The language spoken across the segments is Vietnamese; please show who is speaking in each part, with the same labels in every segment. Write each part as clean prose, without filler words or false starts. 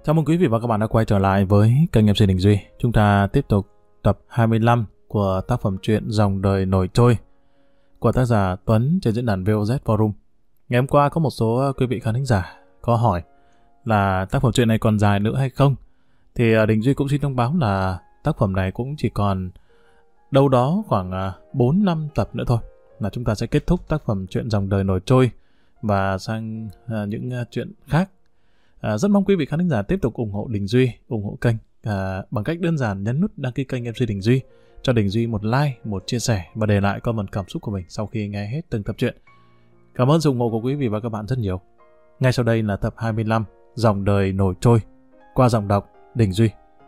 Speaker 1: Chào mừng quý vị và các bạn đã quay trở lại với kênh MC Đình Duy. Chúng ta tiếp tục tập 25 của tác phẩm truyện Dòng đời nổi trôi của tác giả Tuấn trên diễn đàn VOZ Forum. Ngày hôm qua có một số quý vị khán thính giả có hỏi là tác phẩm truyện này còn dài nữa hay không. Thì Đình Duy cũng xin thông báo là tác phẩm này cũng chỉ còn đâu đó khoảng 4-5 tập nữa thôi là chúng ta sẽ kết thúc tác phẩm truyện Dòng đời nổi trôi và sang những chuyện khác. Rất mong quý vị khán giả tiếp tục ủng hộ Đình Duy, ủng hộ kênh bằng cách đơn giản nhấn nút đăng ký kênh MC Đình Duy, cho Đình Duy một like, một chia sẻ và để lại comment cảm xúc của mình sau khi nghe hết từng tập truyện. Cảm ơn sự ủng hộ của quý vị và các bạn rất nhiều. Ngay sau đây là tập 25 Dòng đời nổi trôi qua giọng đọc Đình Duy.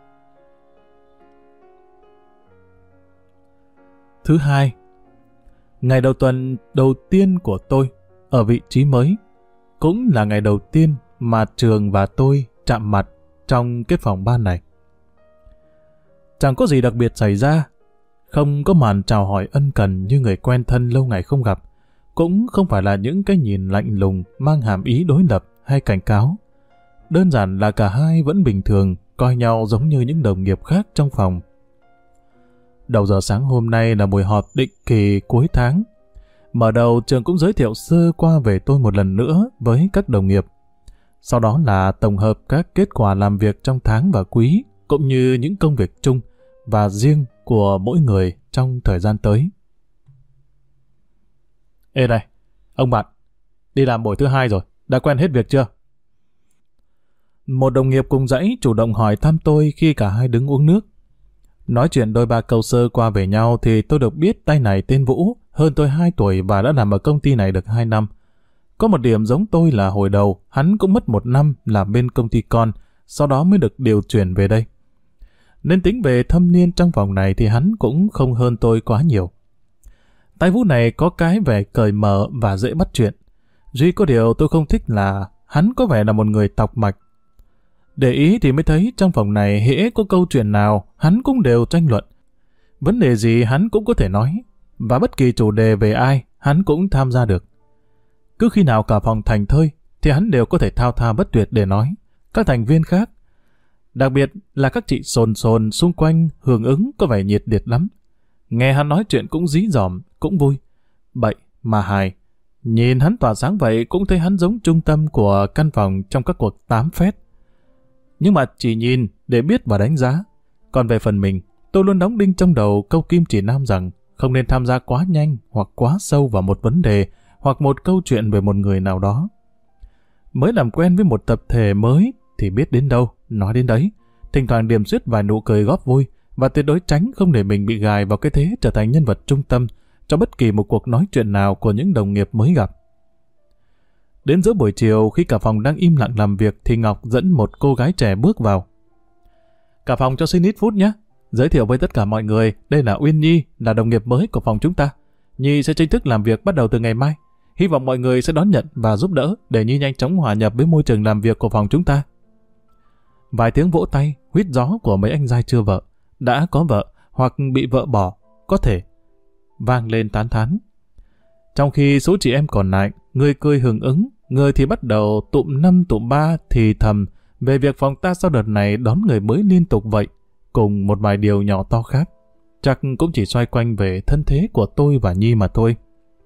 Speaker 1: Thứ hai, ngày đầu tuần đầu tiên của tôi ở vị trí mới, cũng là ngày đầu tiên mà Trường và tôi chạm mặt trong cái phòng ban này. Chẳng có gì đặc biệt xảy ra, không có màn chào hỏi ân cần như người quen thân lâu ngày không gặp, cũng không phải là những cái nhìn lạnh lùng mang hàm ý đối lập hay cảnh cáo. Đơn giản là cả hai vẫn bình thường, coi nhau giống như những đồng nghiệp khác trong phòng. Đầu giờ sáng hôm nay là buổi họp định kỳ cuối tháng. Mở đầu Trường cũng giới thiệu sơ qua về tôi một lần nữa với các đồng nghiệp. Sau đó là tổng hợp các kết quả làm việc trong tháng và quý, cũng như những công việc chung và riêng của mỗi người trong thời gian tới. Ê này, ông bạn, đi làm buổi thứ 2 rồi, đã quen hết việc chưa? Một đồng nghiệp cùng dãy chủ động hỏi thăm tôi khi cả hai đứng uống nước. Nói chuyện đôi ba câu sơ qua về nhau thì tôi được biết tay này tên Vũ, hơn tôi 2 tuổi và đã làm ở công ty này được 2 năm. Có một điểm giống tôi là hồi đầu, hắn cũng mất 1 năm làm bên công ty con, sau đó mới được điều chuyển về đây. Nên tính về thâm niên trong vòng này thì hắn cũng không hơn tôi quá nhiều. Tay Vũ này có cái vẻ cởi mở và dễ bắt chuyện. Duy có điều tôi không thích là hắn có vẻ là một người tọc mạch. Để ý thì mới thấy trong phòng này hễ có câu chuyện nào, hắn cũng đều tranh luận. Vấn đề gì hắn cũng có thể nói, và bất kỳ chủ đề về ai, hắn cũng tham gia được. Cứ khi nào cả phòng thành thơi, thì hắn đều có thể thao thao bất tuyệt để nói. Các thành viên khác, đặc biệt là các chị sồn sồn xung quanh hưởng ứng có vẻ nhiệt liệt lắm. Nghe hắn nói chuyện cũng dí dỏm, cũng vui. Bậy mà hài. Nhìn hắn tỏa sáng vậy cũng thấy hắn giống trung tâm của căn phòng trong các cuộc tám phét. Nhưng mà chỉ nhìn để biết và đánh giá. Còn về phần mình, tôi luôn đóng đinh trong đầu câu kim chỉ nam rằng không nên tham gia quá nhanh hoặc quá sâu vào một vấn đề hoặc một câu chuyện về một người nào đó. Mới làm quen với một tập thể mới thì biết đến đâu, nói đến đấy. Thỉnh thoảng điểm xuyết vài nụ cười góp vui và tuyệt đối tránh không để mình bị gài vào cái thế trở thành nhân vật trung tâm cho bất kỳ một cuộc nói chuyện nào của những đồng nghiệp mới gặp. Đến giữa buổi chiều khi cả phòng đang im lặng làm việc thì Ngọc dẫn một cô gái trẻ bước vào. Cả phòng cho xin ít phút nhé. Giới thiệu với tất cả mọi người, đây là Uyên Nhi, là đồng nghiệp mới của phòng chúng ta. Nhi sẽ chính thức làm việc bắt đầu từ ngày mai. Hy vọng mọi người sẽ đón nhận và giúp đỡ để Nhi nhanh chóng hòa nhập với môi trường làm việc của phòng chúng ta. Vài tiếng vỗ tay, huýt gió của mấy anh giai chưa vợ, đã có vợ hoặc bị vợ bỏ, có thể, vang lên tán thán. Trong khi số chị em còn lại, người cười hưởng ứng, người thì bắt đầu tụm 5 tụm 3 thì thầm về việc phòng ta sau đợt này đón người mới liên tục vậy, cùng một vài điều nhỏ to khác. Chắc cũng chỉ xoay quanh về thân thế của tôi và Nhi mà thôi.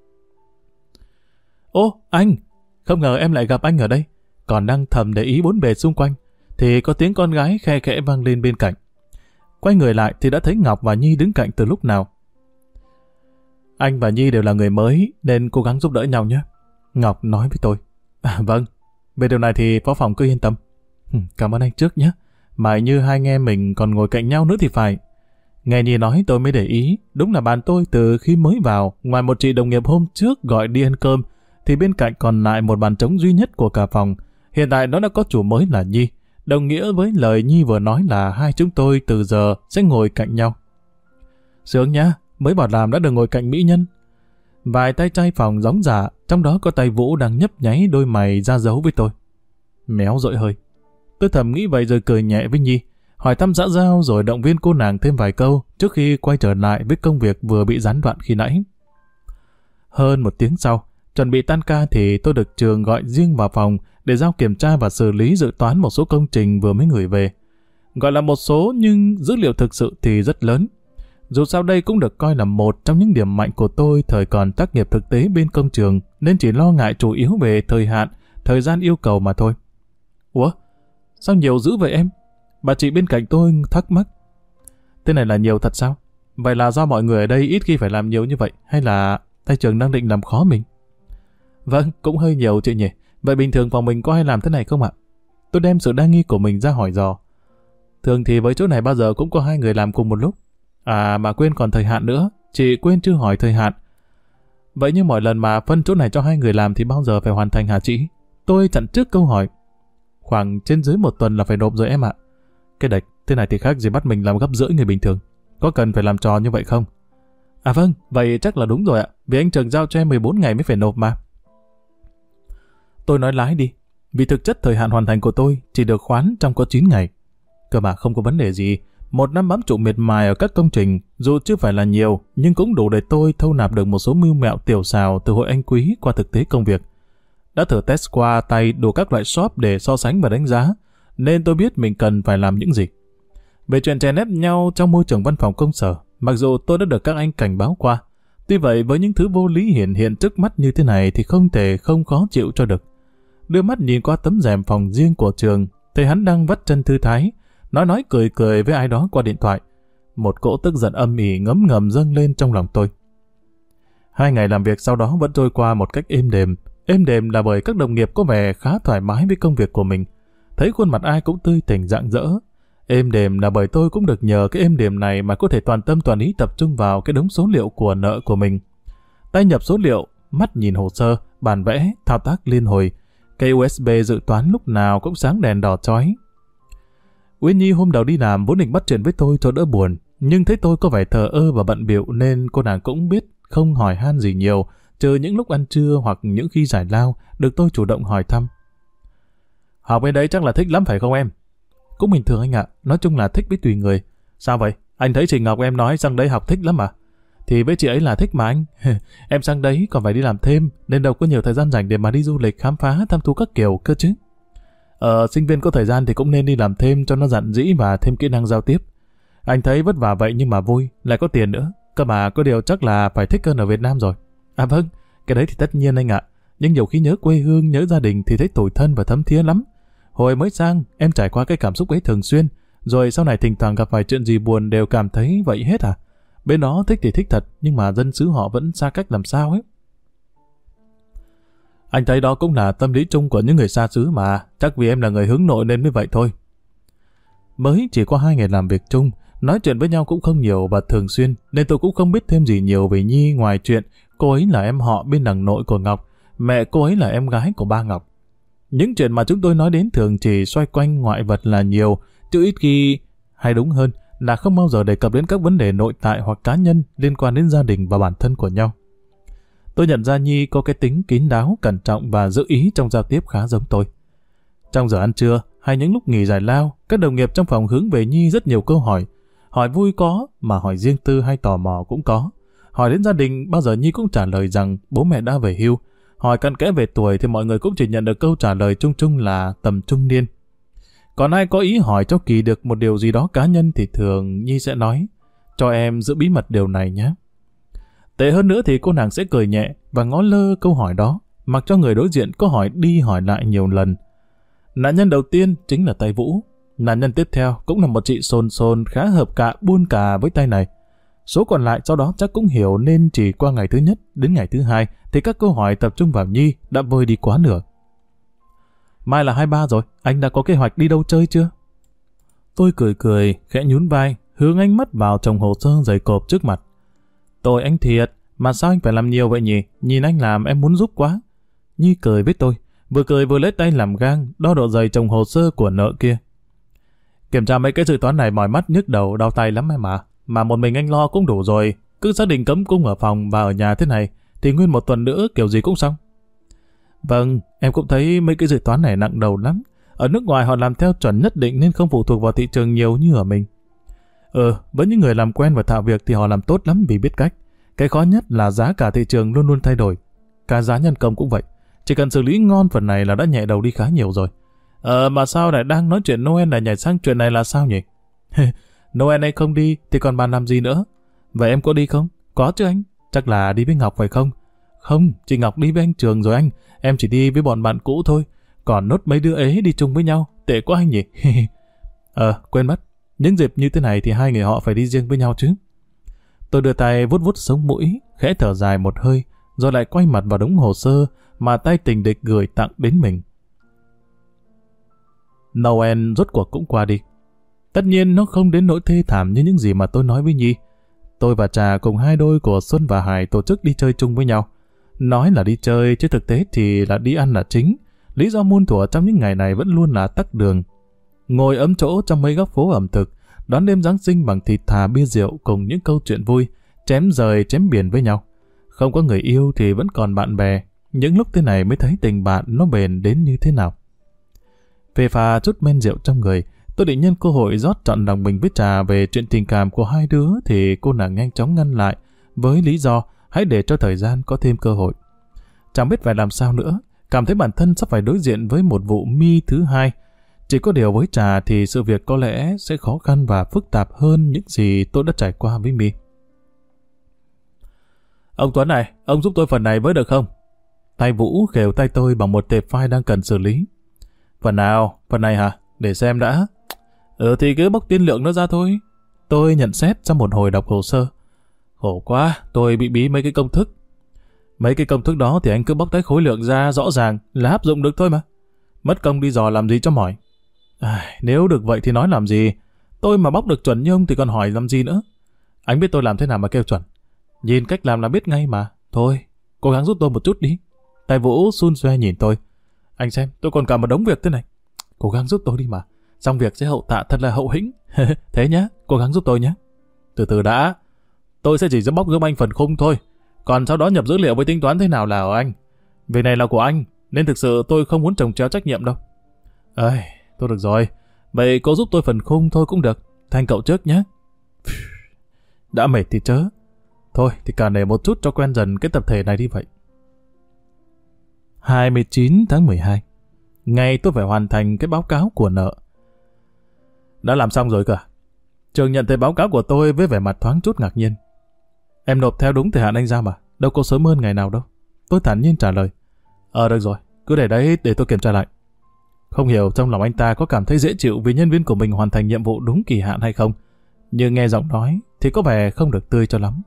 Speaker 1: Ô, anh! Không ngờ em lại gặp anh ở đây. Còn đang thầm để ý bốn bề xung quanh, thì có tiếng con gái khe khẽ vang lên bên cạnh. Quay người lại thì đã thấy Ngọc và Nhi đứng cạnh từ lúc nào. Anh và Nhi đều là người mới, nên cố gắng giúp đỡ nhau nhé. Ngọc nói với tôi. Vâng, về điều này thì phó phòng cứ yên tâm. Cảm ơn anh trước nhé. Mà như hai anh em mình còn ngồi cạnh nhau nữa thì phải. Nghe Nhi nói tôi mới để ý, đúng là bạn tôi từ khi mới vào, ngoài một chị đồng nghiệp hôm trước gọi đi ăn cơm, thì bên cạnh còn lại một bàn trống duy nhất của cả phòng. Hiện tại nó đã có chủ mới là Nhi, đồng nghĩa với lời Nhi vừa nói là hai chúng tôi từ giờ sẽ ngồi cạnh nhau. Sướng nhá, mới bảo làm đã được ngồi cạnh mỹ nhân. Vài tay trai phòng gióng giả, trong đó có tay Vũ đang nhấp nháy đôi mày ra dấu với tôi. Méo dội hơi. Tôi thầm nghĩ vậy rồi cười nhẹ với Nhi, hỏi thăm xã giao rồi động viên cô nàng thêm vài câu trước khi quay trở lại với công việc vừa bị gián đoạn khi nãy. Hơn 1 tiếng sau, chuẩn bị tan ca thì tôi được Trường gọi riêng vào phòng để giao kiểm tra và xử lý dự toán một số công trình vừa mới gửi về. Gọi là một số nhưng dữ liệu thực sự thì rất lớn. Dù sao đây cũng được coi là một trong những điểm mạnh của tôi thời còn tác nghiệp thực tế bên công trường, nên chỉ lo ngại chủ yếu về thời hạn, thời gian yêu cầu mà thôi. Ủa? Sao nhiều dữ vậy em? Bà chị bên cạnh tôi thắc mắc. Thế này là nhiều thật sao? Vậy là do mọi người ở đây ít khi phải làm nhiều như vậy, hay là tay trường đang định làm khó mình? Vâng, cũng hơi nhiều chị nhỉ. Vậy bình thường phòng mình có hay làm thế này không ạ? Tôi đem sự đa nghi của mình ra hỏi dò. Thường thì với chỗ này bao giờ cũng có 2 người làm cùng một lúc. À mà quên còn thời hạn nữa, chị quên chưa hỏi thời hạn. Vậy như mọi lần mà phân chỗ này cho 2 người làm thì bao giờ phải hoàn thành hả chị? Tôi chặn trước câu hỏi. Khoảng trên dưới 1 tuần là phải nộp rồi em ạ. Cái đạch, thế này thì khác gì bắt mình làm gấp rưỡi người bình thường. Có cần phải làm trò như vậy không? À vâng, vậy chắc là đúng rồi ạ. Vì anh Trường giao cho em 14 ngày mới phải nộp mà. Tôi nói lái đi. Vì thực chất thời hạn hoàn thành của tôi chỉ được khoán trong có 9 ngày. Cơ mà không có vấn đề gì. 1 năm bám trụ miệt mài ở các công trình, dù chưa phải là nhiều, nhưng cũng đủ để tôi thâu nạp được một số mưu mẹo tiểu xào từ hội anh quý qua thực tế công việc. Đã thử test qua tay đủ các loại shop để so sánh và đánh giá, nên tôi biết mình cần phải làm những gì. Về chuyện chèn ép nhau trong môi trường văn phòng công sở, mặc dù tôi đã được các anh cảnh báo qua, tuy vậy với những thứ vô lý hiện trước mắt như thế này thì không thể không khó chịu cho được. Đưa mắt nhìn qua tấm rèm phòng riêng của Trường, thấy hắn đang vắt chân thư thái, nói cười với ai đó qua điện thoại. Một cỗ tức giận âm ỉ ngấm ngầm dâng lên trong lòng tôi. 2 ngày làm việc sau đó vẫn trôi qua một cách êm đềm. Êm đềm là bởi các đồng nghiệp có vẻ khá thoải mái với công việc của mình. Thấy khuôn mặt ai cũng tươi tỉnh rạng rỡ. Êm đềm là bởi tôi cũng được nhờ cái êm đềm này mà có thể toàn tâm toàn ý tập trung vào cái đống số liệu của nợ của mình. Tay nhập số liệu, mắt nhìn hồ sơ, bản vẽ, thao tác liên hồi. Cây USB dự toán lúc nào cũng sáng đèn đỏ chói. Uyên Nhi hôm đầu đi làm vốn định bắt chuyện với tôi cho đỡ buồn, nhưng thấy tôi có vẻ thờ ơ và bận bịu nên cô nàng cũng biết không hỏi han gì nhiều, trừ những lúc ăn trưa hoặc những khi giải lao được tôi chủ động hỏi thăm. Học bên đấy chắc là thích lắm phải không em? Cũng bình thường anh ạ, nói chung là thích với tùy người. Sao vậy? Anh thấy chị Ngọc em nói sang đấy học thích lắm à? Thì với chị ấy là thích mà anh. Em sang đấy còn phải đi làm thêm nên đâu có nhiều thời gian rảnh để mà đi du lịch khám phá thăm thú các kiểu cơ chứ. Sinh viên có thời gian thì cũng nên đi làm thêm cho nó dạn dĩ và thêm kỹ năng giao tiếp. Anh thấy vất vả vậy nhưng mà vui, lại có tiền nữa. Cơ mà có điều chắc là phải thích hơn ở Việt Nam rồi. À vâng, cái đấy thì tất nhiên anh ạ. Nhưng nhiều khi nhớ quê hương, nhớ gia đình thì thấy tủi thân và thấm thía lắm. Hồi mới sang, em trải qua cái cảm xúc ấy thường xuyên. Rồi sau này thỉnh thoảng gặp phải chuyện gì buồn đều cảm thấy vậy hết à? Bên đó thích thì thích thật, nhưng mà dân xứ họ vẫn xa cách làm sao ấy. Anh thấy đó cũng là tâm lý chung của những người xa xứ mà, chắc vì em là người hướng nội nên mới vậy thôi. Mới chỉ có 2 ngày làm việc chung, nói chuyện với nhau cũng không nhiều và thường xuyên, nên tôi cũng không biết thêm gì nhiều về Nhi ngoài chuyện cô ấy là em họ bên đằng nội của Ngọc, mẹ cô ấy là em gái của ba Ngọc. Những chuyện mà chúng tôi nói đến thường chỉ xoay quanh ngoại vật là nhiều, chứ ít khi, hay đúng hơn là không bao giờ đề cập đến các vấn đề nội tại hoặc cá nhân liên quan đến gia đình và bản thân của nhau. Tôi nhận ra Nhi có cái tính kín đáo, cẩn trọng và giữ ý trong giao tiếp khá giống tôi. Trong giờ ăn trưa hay những lúc nghỉ giải lao, các đồng nghiệp trong phòng hướng về Nhi rất nhiều câu hỏi. Hỏi vui có, mà hỏi riêng tư hay tò mò cũng có. Hỏi đến gia đình, bao giờ Nhi cũng trả lời rằng bố mẹ đã về hưu. Hỏi cặn kẽ về tuổi thì mọi người cũng chỉ nhận được câu trả lời chung chung là tầm trung niên. Còn ai có ý hỏi cho Kỳ được một điều gì đó cá nhân thì thường Nhi sẽ nói, cho em giữ bí mật điều này nhé. Tệ hơn nữa thì cô nàng sẽ cười nhẹ và ngó lơ câu hỏi đó, mặc cho người đối diện có hỏi đi hỏi lại nhiều lần. Nạn nhân đầu tiên chính là tay Vũ. Nạn nhân tiếp theo cũng là một chị sồn khá hợp cạ buôn cà với tay này. Số còn lại sau đó chắc cũng hiểu nên chỉ qua ngày thứ nhất đến ngày thứ 2 thì các câu hỏi tập trung vào Nhi đã vơi đi quá nửa. Mai là 23 rồi, anh đã có kế hoạch đi đâu chơi chưa? Tôi cười, khẽ nhún vai, hướng ánh mắt vào chồng hồ sơ dày cộp trước mặt. Tội anh thiệt, mà sao anh phải làm nhiều vậy nhỉ? Nhìn anh làm em muốn giúp quá. Nhi cười với tôi, vừa cười vừa lấy tay làm gang, đo độ dày chồng hồ sơ của nợ kia. Kiểm tra mấy cái dự toán này mỏi mắt nhức đầu đau tay lắm em ạ. Mà một mình anh lo cũng đủ rồi, cứ xác định cấm cung ở phòng và ở nhà thế này, thì nguyên một tuần nữa kiểu gì cũng xong. Vâng, em cũng thấy mấy cái dự toán này nặng đầu lắm. Ở nước ngoài họ làm theo chuẩn nhất định nên không phụ thuộc vào thị trường nhiều như ở mình. Với những người làm quen và thạo việc thì họ làm tốt lắm vì biết cách. Cái khó nhất là giá cả thị trường luôn luôn thay đổi. Cả giá nhân công cũng vậy. Chỉ cần xử lý ngon phần này là đã nhẹ đầu đi khá nhiều rồi. Mà sao lại đang nói chuyện Noel lại nhảy sang chuyện này là sao nhỉ? Noel anh không đi thì còn bàn làm gì nữa? Vậy em có đi không? Có chứ anh. Chắc là đi với Ngọc phải không? Không, chị Ngọc đi với anh Trường rồi anh. Em chỉ đi với bọn bạn cũ thôi. Còn nốt mấy đứa ấy đi chung với nhau. Tệ quá anh nhỉ? Quên mất. Những dịp như thế này thì hai người họ phải đi riêng với nhau chứ. Tôi đưa tay vuốt vuốt sống mũi, khẽ thở dài một hơi, rồi lại quay mặt vào đống hồ sơ mà tay tình địch gửi tặng đến mình. Noel rốt cuộc cũng qua đi. Tất nhiên nó không đến nỗi thê thảm như những gì mà tôi nói với Nhi. Tôi và Trà cùng hai đôi của Xuân và Hải tổ chức đi chơi chung với nhau. Nói là đi chơi chứ thực tế thì là đi ăn là chính. Lý do muôn thuở trong những ngày này vẫn luôn là tắc đường. Ngồi ấm chỗ trong mấy góc phố ẩm thực, đón đêm Giáng sinh bằng thịt thà bia rượu cùng những câu chuyện vui, chém rời chém biển với nhau. Không có người yêu thì vẫn còn bạn bè. Những lúc thế này mới thấy tình bạn nó bền đến như thế nào. Phê pha chút men rượu trong người, tôi định nhân cơ hội rót trọn lòng mình với Trà về chuyện tình cảm của hai đứa thì cô nàng nhanh chóng ngăn lại với lý do hãy để cho thời gian có thêm cơ hội. Chẳng biết phải làm sao nữa, cảm thấy bản thân sắp phải đối diện với một vụ mi thứ hai. Chỉ có điều với Trà thì sự việc có lẽ sẽ khó khăn và phức tạp hơn những gì tôi đã trải qua với Mi. Ông Tuấn này, ông giúp tôi phần này với được không? Tay Vũ khều tay tôi bằng một tệp file đang cần xử lý. Phần nào? Phần này hả? Để xem đã. Thì cứ bóc tiên lượng nó ra thôi. Tôi nhận xét sau một hồi đọc hồ sơ. Khổ quá, tôi bị bí mấy cái công thức. Mấy cái công thức đó thì anh cứ bóc tách khối lượng ra rõ ràng là áp dụng được thôi mà. Mất công đi dò làm gì cho mỏi. Nếu được vậy thì nói làm gì. Tôi mà bóc được chuẩn như ông thì còn hỏi làm gì nữa. Anh biết tôi làm thế nào mà kêu chuẩn. Nhìn cách làm là biết ngay mà. Thôi, cố gắng giúp tôi một chút đi. Tay Vũ xun xoe nhìn tôi. Anh xem, tôi còn cả một đống việc thế này. Cố gắng giúp tôi đi mà. Xong việc sẽ hậu tạ thật là hậu hĩnh. Thế nhá, cố gắng giúp tôi nhé. Từ từ đã. Tôi sẽ chỉ bóc giúp anh phần khung thôi. Còn sau đó nhập dữ liệu với tính toán thế nào là ở anh. Việc này là của anh, nên thực sự tôi không muốn chồng chéo trách nhiệm đâu. Thôi được rồi. Vậy cô giúp tôi phần khung thôi cũng được. Thanh cậu trước nhé. Đã mệt thì chớ. Thôi thì cả nể một chút cho quen dần cái tập thể này đi vậy. 29 tháng 12. Ngày tôi phải hoàn thành cái báo cáo của nợ. Đã làm xong rồi cả. Trường nhận thấy báo cáo của tôi với vẻ mặt thoáng chút ngạc nhiên. Em nộp theo đúng thời hạn anh giao mà. Đâu có sớm hơn ngày nào đâu. Tôi thản nhiên trả lời. Được rồi. Cứ để đấy để tôi kiểm tra lại. Không hiểu trong lòng anh ta có cảm thấy dễ chịu vì nhân viên của mình hoàn thành nhiệm vụ đúng kỳ hạn hay không. Nhưng nghe giọng nói thì có vẻ không được tươi cho lắm.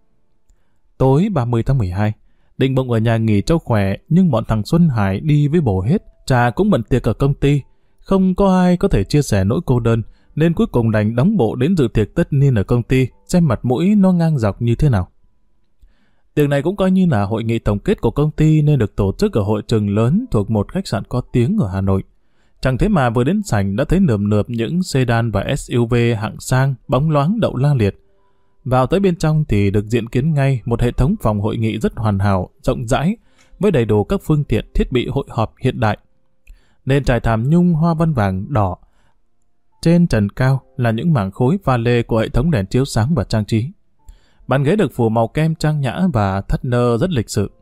Speaker 1: Tối 30 tháng 12. Định bụng ở nhà nghỉ cho khỏe nhưng bọn thằng Xuân Hải đi với bồ hết. Trà cũng bận tiệc ở công ty. Không có ai có thể chia sẻ nỗi cô đơn nên cuối cùng đành đóng bộ đến dự tiệc tất niên ở công ty xem mặt mũi nó ngang dọc như thế nào. Tiệc này cũng coi như là hội nghị tổng kết của công ty nên được tổ chức ở hội trường lớn thuộc một khách sạn có tiếng ở Hà Nội. Chẳng thế mà vừa đến sảnh đã thấy nườm nượp những sedan và SUV hạng sang bóng loáng đậu la liệt. Vào tới bên trong thì được diện kiến ngay một hệ thống phòng hội nghị rất hoàn hảo, rộng rãi với đầy đủ các phương tiện thiết bị hội họp hiện đại. Nền trải thảm nhung hoa văn vàng đỏ. Trên trần cao là những mảng khối pha lê của hệ thống đèn chiếu sáng và trang trí. Bàn ghế được phủ màu kem trang nhã và thắt nơ rất lịch sự.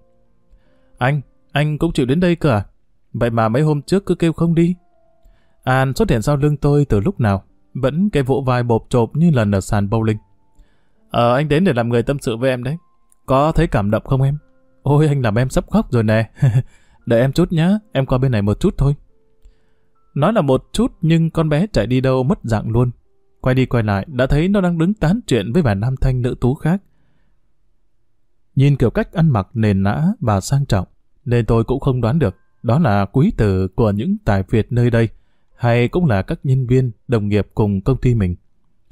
Speaker 1: Anh cũng chịu đến đây cơ à? Vậy mà mấy hôm trước cứ kêu không đi. An xuất hiện sau lưng tôi từ lúc nào, vẫn cái vỗ vai bộp chộp như lần ở sàn bowling. Anh đến để làm người tâm sự với em đấy. Có thấy cảm động không em? Ôi anh làm em sắp khóc rồi nè. Đợi em chút nhá, em qua bên này một chút thôi. Nói là một chút nhưng con bé chạy đi đâu mất dạng luôn. Quay đi quay lại đã thấy nó đang đứng tán chuyện với vài nam thanh nữ tú khác. Nhìn kiểu cách ăn mặc nền nã và sang trọng nên tôi cũng không đoán được đó là quý tử của những tài Việt nơi đây hay cũng là các nhân viên, đồng nghiệp cùng công ty mình.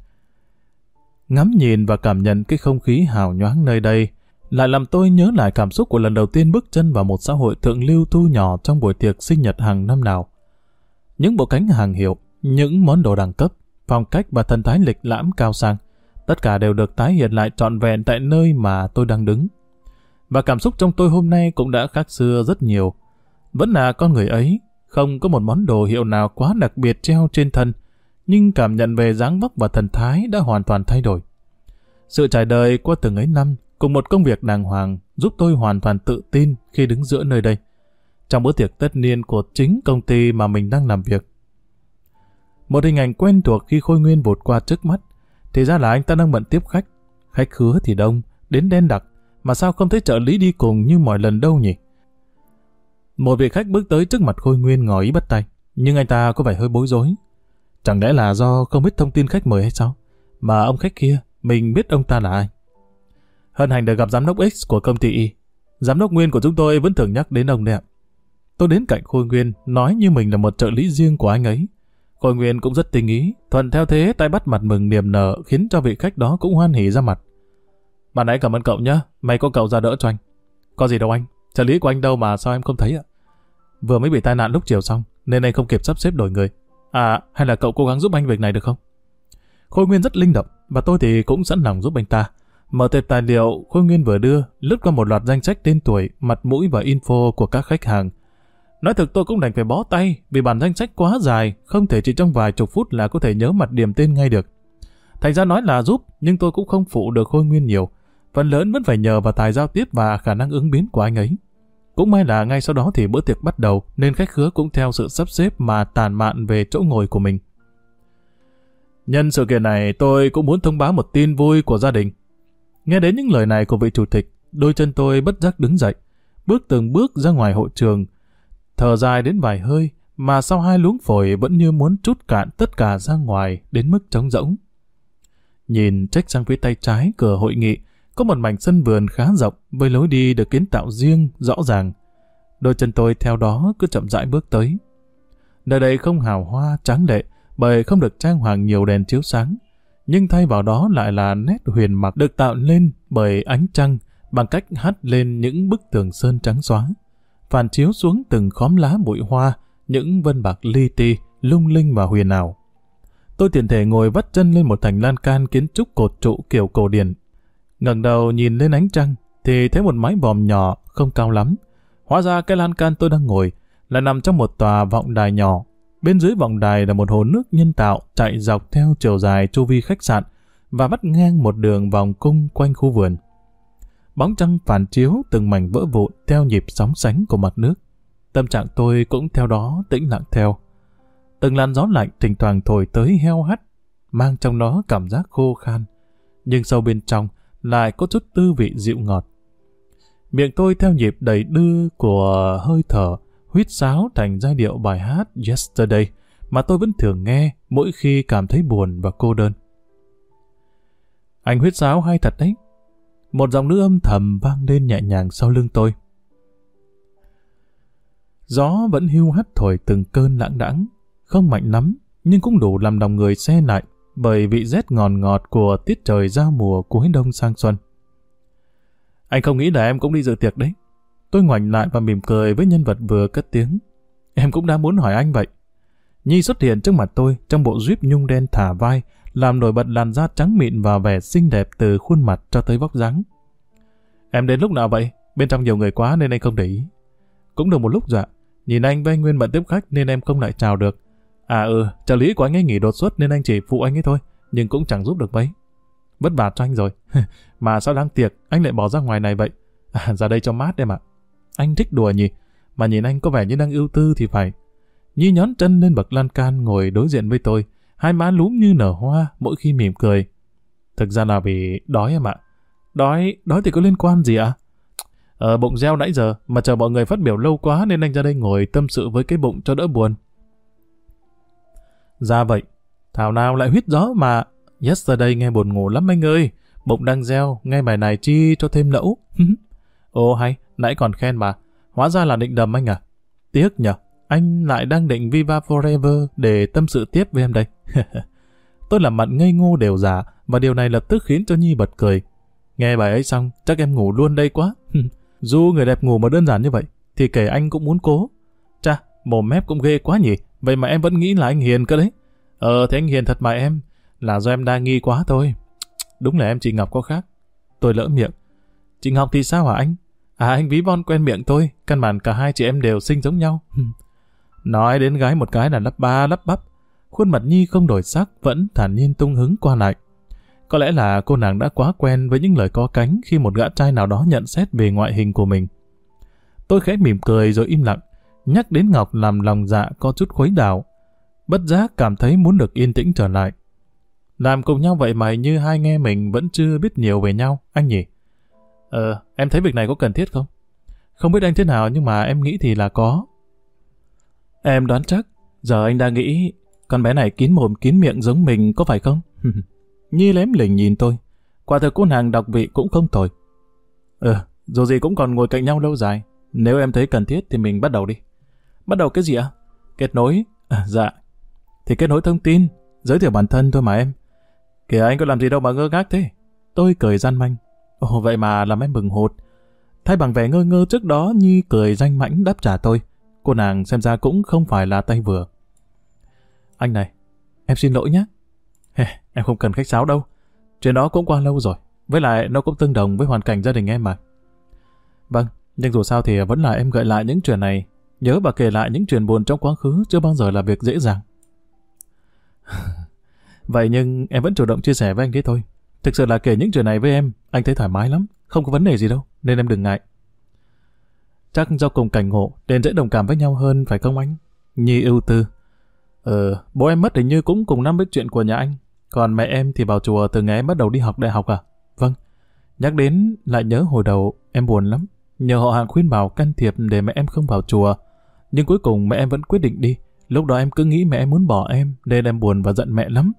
Speaker 1: Ngắm nhìn và cảm nhận cái không khí hào nhoáng nơi đây lại làm tôi nhớ lại cảm xúc của lần đầu tiên bước chân vào một xã hội thượng lưu thu nhỏ trong buổi tiệc sinh nhật hàng năm nào. Những bộ cánh hàng hiệu, những món đồ đẳng cấp, phong cách và thần thái lịch lãm cao sang, tất cả đều được tái hiện lại trọn vẹn tại nơi mà tôi đang đứng. Và cảm xúc trong tôi hôm nay cũng đã khác xưa rất nhiều. Vẫn là con người ấy, không có một món đồ hiệu nào quá đặc biệt treo trên thân, nhưng cảm nhận về dáng vóc và thần thái đã hoàn toàn thay đổi. Sự trải đời qua từng ấy năm cùng một công việc đàng hoàng giúp tôi hoàn toàn tự tin khi đứng giữa nơi đây. trong bữa tiệc tất niên của chính công ty mà mình đang làm việc. Một hình ảnh quen thuộc khi Khôi Nguyên vụt qua trước mắt, thì ra là anh ta đang bận tiếp khách. Khách khứa thì đông, đến đen đặc, mà sao không thấy trợ lý đi cùng như mọi lần đâu nhỉ? Một vị khách bước tới trước mặt Khôi Nguyên ngỏ ý bắt tay, nhưng anh ta có vẻ hơi bối rối. Chẳng lẽ là do không biết thông tin khách mời hay sao? Mà ông khách kia, mình biết ông ta là ai? Hân hạnh được gặp giám đốc X của công ty Y. Giám đốc Nguyên của chúng tôi vẫn thường nhắc đến ông đấy ạ. Tôi đến cạnh Khôi Nguyên, nói như mình là một trợ lý riêng của anh ấy. Khôi Nguyên cũng rất tinh ý, thuận theo thế tay bắt mặt mừng niềm nở, khiến cho vị khách đó cũng hoan hỉ ra mặt. Bạn nãy cảm ơn cậu nhé, may có cậu ra đỡ cho anh. Có gì đâu anh, trợ lý của anh đâu mà sao em không thấy ạ? Vừa mới bị tai nạn lúc chiều xong, nên anh không kịp sắp xếp đổi người. À, hay là cậu cố gắng giúp anh việc này được không? Khôi Nguyên rất linh động, và tôi thì cũng sẵn lòng giúp anh ta. Mở tệp tài liệu Khôi Nguyên vừa đưa, lướt qua một loạt danh sách tên tuổi, mặt mũi và info của các khách hàng. Nói thực tôi cũng đành phải bó tay, vì bản danh sách quá dài, không thể chỉ trong vài chục phút là có thể nhớ mặt điểm tên ngay được. Thành ra nói là giúp, nhưng tôi cũng không phụ được Khôi Nguyên nhiều. Phần lớn vẫn phải nhờ vào tài giao tiếp và khả năng ứng biến của anh ấy. Cũng may là ngay sau đó thì bữa tiệc bắt đầu, nên khách khứa cũng theo sự sắp xếp mà tản mạn về chỗ ngồi của mình. Nhân sự kiện này tôi cũng muốn thông báo một tin vui của gia đình. Nghe đến những lời này của vị chủ tịch, đôi chân tôi bất giác đứng dậy, bước từng bước ra ngoài hội trường, thở dài đến vài hơi, mà sau hai luống phổi vẫn như muốn trút cạn tất cả ra ngoài đến mức trống rỗng. Nhìn trách sang phía tay trái cửa hội nghị, có một mảnh sân vườn khá rộng với lối đi được kiến tạo riêng, rõ ràng. Đôi chân tôi theo đó cứ chậm rãi bước tới. Nơi đây không hào hoa, tráng lệ, bởi không được trang hoàng nhiều đèn chiếu sáng, nhưng thay vào đó lại là nét huyền mặc được tạo lên bởi ánh trăng bằng cách hắt lên những bức tường sơn trắng xóa, phản chiếu xuống từng khóm lá bụi hoa, những vân bạc li ti, lung linh và huyền ảo. Tôi tiện thể ngồi vắt chân lên một thành lan can kiến trúc cột trụ kiểu cổ điển. Ngẩng đầu nhìn lên ánh trăng thì thấy một mái vòm nhỏ không cao lắm. Hóa ra cái lan can tôi đang ngồi là nằm trong một tòa vọng đài nhỏ. Bên dưới vọng đài là một hồ nước nhân tạo chạy dọc theo chiều dài chu vi khách sạn và vắt ngang một đường vòng cung quanh khu vườn. Bóng trăng phản chiếu từng mảnh vỡ vụn theo nhịp sóng sánh của mặt nước. Tâm trạng tôi cũng theo đó tĩnh lặng theo. Từng làn gió lạnh thỉnh thoảng thổi tới heo hắt, mang trong nó cảm giác khô khan, nhưng sâu bên trong lại có chút tư vị dịu ngọt. Miệng tôi theo nhịp đầy đưa của hơi thở huýt sáo thành giai điệu bài hát Yesterday mà tôi vẫn thường nghe mỗi khi cảm thấy buồn và cô đơn. Anh huýt sáo hay thật đấy. Một giọng nữ âm thầm vang lên nhẹ nhàng sau lưng tôi. Gió vẫn hiu hắt thổi từng cơn lãng đãng, không mạnh lắm nhưng cũng đủ làm lòng người se lạnh bởi vị rét ngọt ngọt của tiết trời giao mùa cuối đông sang xuân. Anh không nghĩ là em cũng đi dự tiệc đấy. Tôi ngoảnh lại và mỉm cười với nhân vật vừa cất tiếng. Em cũng đã muốn hỏi anh vậy. Nhi xuất hiện trước mặt tôi trong bộ jeep nhung đen thả vai, làm nổi bật làn da trắng mịn và vẻ xinh đẹp từ khuôn mặt cho tới vóc dáng. Em đến lúc nào vậy? Bên trong nhiều người quá nên anh không để ý. Cũng được một lúc dạ. Nhìn anh với anh Nguyên bận tiếp khách nên em không lại chào được. À trợ lý của anh ấy nghỉ đột xuất nên anh chỉ phụ anh ấy thôi, nhưng cũng chẳng giúp được mấy. Vất vả cho anh rồi. Mà sao đang tiệc, anh lại bỏ ra ngoài này vậy? Ra đây cho mát em ạ. Anh thích đùa nhỉ? Mà nhìn anh có vẻ như đang ưu tư thì phải. Nhi nhón chân lên bậc lan can ngồi đối diện với tôi, hai má lúm như nở hoa mỗi khi mỉm cười. Thực ra là vì đói em ạ. Đói thì có liên quan gì ạ? Bụng reo nãy giờ, mà chờ mọi người phát biểu lâu quá nên anh ra đây ngồi tâm sự với cái bụng cho đỡ buồn. Ra vậy, thảo nào lại huýt gió mà. Yesterday nghe buồn ngủ lắm anh ơi. Bụng đang reo, nghe bài này chi cho thêm lẫu. Ồ hay, nãy còn khen mà. Hóa ra là định đầm anh à? Tiếc nhở, anh lại đang định Viva Forever để tâm sự tiếp với em đây. Tôi làm mặt ngây ngô đều giả, và điều này lập tức khiến cho Nhi bật cười. Nghe bài ấy xong, chắc em ngủ luôn đây quá. Dù người đẹp ngủ mà đơn giản như vậy, thì kể anh cũng muốn cố. Chà, mồm mép cũng ghê quá nhỉ, vậy mà em vẫn nghĩ là anh hiền cơ đấy. Thế anh hiền thật mà em, là do em đa nghi quá thôi. Đúng là em chị Ngọc có khác. Tôi lỡ miệng. Chị Ngọc thì sao hả anh? Anh ví von quen miệng tôi, căn bản cả hai chị em đều xinh giống nhau. Nói đến gái một cái là lắp ba lắp bắp. Khuôn mặt Nhi không đổi sắc, vẫn thản nhiên tung hứng qua lại. Có lẽ là cô nàng đã quá quen với những lời có cánh khi một gã trai nào đó nhận xét về ngoại hình của mình. Tôi khẽ mỉm cười rồi im lặng. Nhắc đến Ngọc làm lòng dạ có chút khuấy đảo. Bất giác cảm thấy muốn được yên tĩnh trở lại. Làm cùng nhau vậy mà hình như hai nghe mình vẫn chưa biết nhiều về nhau, anh nhỉ? Em thấy việc này có cần thiết không? Không biết anh thế nào nhưng mà em nghĩ thì là có. Em đoán chắc, giờ anh đang nghĩ con bé này kín mồm kín miệng giống mình có phải không? Nhi lém lỉnh nhìn tôi. Quả thực cô nàng đọc vị cũng không tồi. Dù gì cũng còn ngồi cạnh nhau lâu dài. Nếu em thấy cần thiết thì mình bắt đầu đi. Bắt đầu cái gì ạ? Kết nối? Dạ. Thì kết nối thông tin, giới thiệu bản thân thôi mà em. Kìa anh có làm gì đâu mà ngơ ngác thế. Tôi cười gian manh. Ồ vậy mà làm em bừng hột. Thay bằng vẻ ngơ ngơ trước đó Nhi cười danh mãnh đáp trả tôi. Cô nàng xem ra cũng không phải là tay vừa. Anh này, em xin lỗi nhé. Em không cần khách sáo đâu. Chuyện đó cũng qua lâu rồi. Với lại nó cũng tương đồng với hoàn cảnh gia đình em mà. Vâng, nhưng dù sao thì vẫn là em gợi lại những chuyện này. Nhớ và kể lại những chuyện buồn trong quá khứ chưa bao giờ là việc dễ dàng. Vậy nhưng em vẫn chủ động chia sẻ với anh thế thôi. Thực sự là kể những chuyện này với em, anh thấy thoải mái lắm. Không có vấn đề gì đâu, nên em đừng ngại. Chắc do cùng cảnh ngộ nên dễ đồng cảm với nhau hơn phải không anh? Nhi ưu tư. Bố em mất hình như cũng cùng năm với chuyện của nhà anh. Còn mẹ em thì vào chùa từ ngày em bắt đầu đi học đại học à? Vâng. Nhắc đến lại nhớ hồi đầu em buồn lắm. Nhờ họ hàng khuyên bảo can thiệp để mẹ em không vào chùa. Nhưng cuối cùng mẹ em vẫn quyết định đi. Lúc đó em cứ nghĩ mẹ em muốn bỏ em nên em buồn và giận mẹ lắm.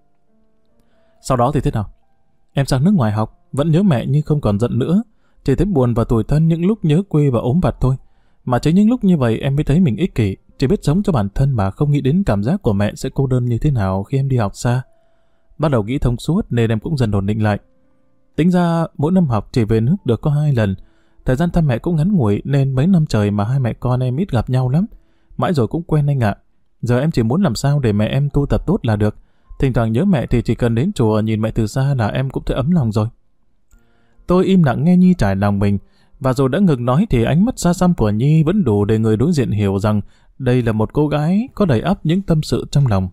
Speaker 1: Sau đó thì thế nào? Em sang nước ngoài học, vẫn nhớ mẹ nhưng không còn giận nữa. Chỉ thấy buồn và tủi thân những lúc nhớ quê và ốm vặt thôi. Mà chính những lúc như vậy em mới thấy mình ích kỷ, chỉ biết sống cho bản thân mà không nghĩ đến cảm giác của mẹ sẽ cô đơn như thế nào khi em đi học xa. Bắt đầu nghĩ thông suốt nên em cũng dần ổn định lại. Tính ra mỗi năm học chỉ về nước được có 2 lần. Thời gian thăm mẹ cũng ngắn ngủi nên mấy năm trời mà hai mẹ con em ít gặp nhau lắm. Mãi rồi cũng quen anh ạ. Giờ em chỉ muốn làm sao để mẹ em tu tập tốt là được. Thỉnh thoảng nhớ mẹ thì chỉ cần đến chùa nhìn mẹ từ xa là em cũng thấy ấm lòng rồi. Tôi im lặng nghe Nhi trải lòng mình, và rồi đã ngừng nói thì ánh mắt xa xăm của Nhi vẫn đủ để người đối diện hiểu rằng đây là một cô gái có đầy ắp những tâm sự trong lòng.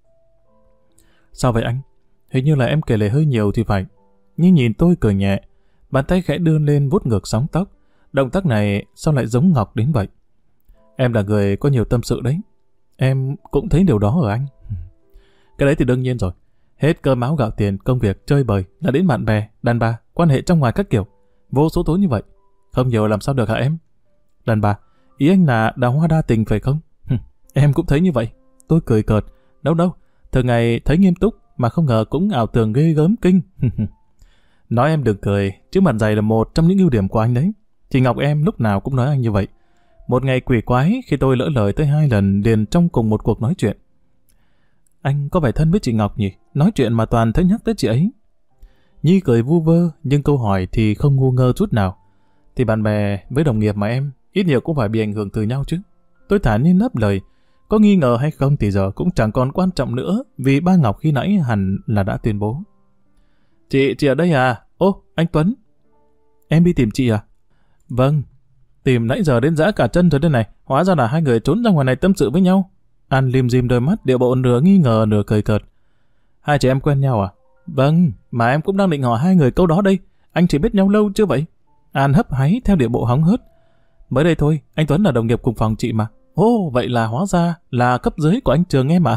Speaker 1: Sao vậy anh? Hình như là em kể lể hơi nhiều thì phải. Nhi nhìn tôi cười nhẹ, bàn tay khẽ đưa lên vuốt ngược sóng tóc. Động tác này sao lại giống Ngọc đến vậy? Em là người có nhiều tâm sự đấy. Em cũng thấy điều đó ở anh. Cái đấy thì đương nhiên rồi. Hết cơm áo gạo tiền, công việc, chơi bời là đến bạn bè, đàn bà, quan hệ trong ngoài các kiểu. Vô số tố như vậy. Không nhiều làm sao được hả em? Đàn bà, ý anh là đào hoa đa tình phải không? Em cũng thấy như vậy. Tôi cười cợt. Đâu, thường ngày thấy nghiêm túc mà không ngờ cũng ảo tưởng ghê gớm kinh. Nói em đừng cười, chứ mặt dày là một trong những ưu điểm của anh đấy. Chị Ngọc em lúc nào cũng nói anh như vậy. Một ngày quỷ quái khi tôi lỡ lời tới 2 lần liền trong cùng một cuộc nói chuyện. Anh có vẻ thân với chị Ngọc nhỉ? Nói chuyện mà toàn thấy nhắc tới chị ấy. Nhi cười vu vơ, nhưng câu hỏi thì không ngu ngơ chút nào. Thì bạn bè với đồng nghiệp mà em, ít nhiều cũng phải bị ảnh hưởng từ nhau chứ. Tôi thản nhiên đáp lời. Có nghi ngờ hay không thì giờ cũng chẳng còn quan trọng nữa, vì ba Ngọc khi nãy hẳn là đã tuyên bố. Chị ở đây à? Ô, anh Tuấn. Em đi tìm chị à? Vâng. Tìm nãy giờ đến giã cả chân rồi đây này. Hóa ra là hai người trốn ra ngoài này tâm sự với nhau. An lim dim đôi mắt, điệu bộ nửa nghi ngờ nửa cười cợt. Hai chị em quen nhau à? Vâng, mà em cũng đang định hỏi hai người câu đó đây. Anh chỉ biết nhau lâu chưa vậy? An hấp háy theo điệu bộ hóng hớt. Mới đây thôi, anh Tuấn là đồng nghiệp cùng phòng chị mà. Ồ, vậy là hóa ra là cấp dưới của anh Trường em à?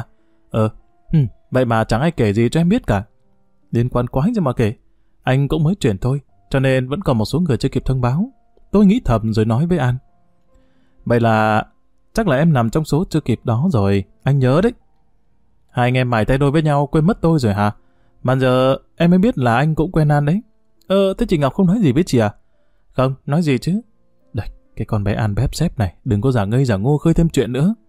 Speaker 1: Vậy mà chẳng ai kể gì cho em biết cả. Liên quan quái gì mà kể. Anh cũng mới chuyển thôi, cho nên vẫn còn một số người chưa kịp thông báo. Tôi nghĩ thầm rồi nói với An. Vậy là chắc là em nằm trong số chưa kịp đó rồi, anh nhớ đấy. Hai anh em mải tay đôi với nhau quên mất tôi rồi hả? Mà giờ em mới biết là anh cũng quen An đấy. Thế chị Ngọc không nói gì với chị à? Không, nói gì chứ. Đây, cái con bé An bép xép này, đừng có giả ngây giả ngô khơi thêm chuyện nữa.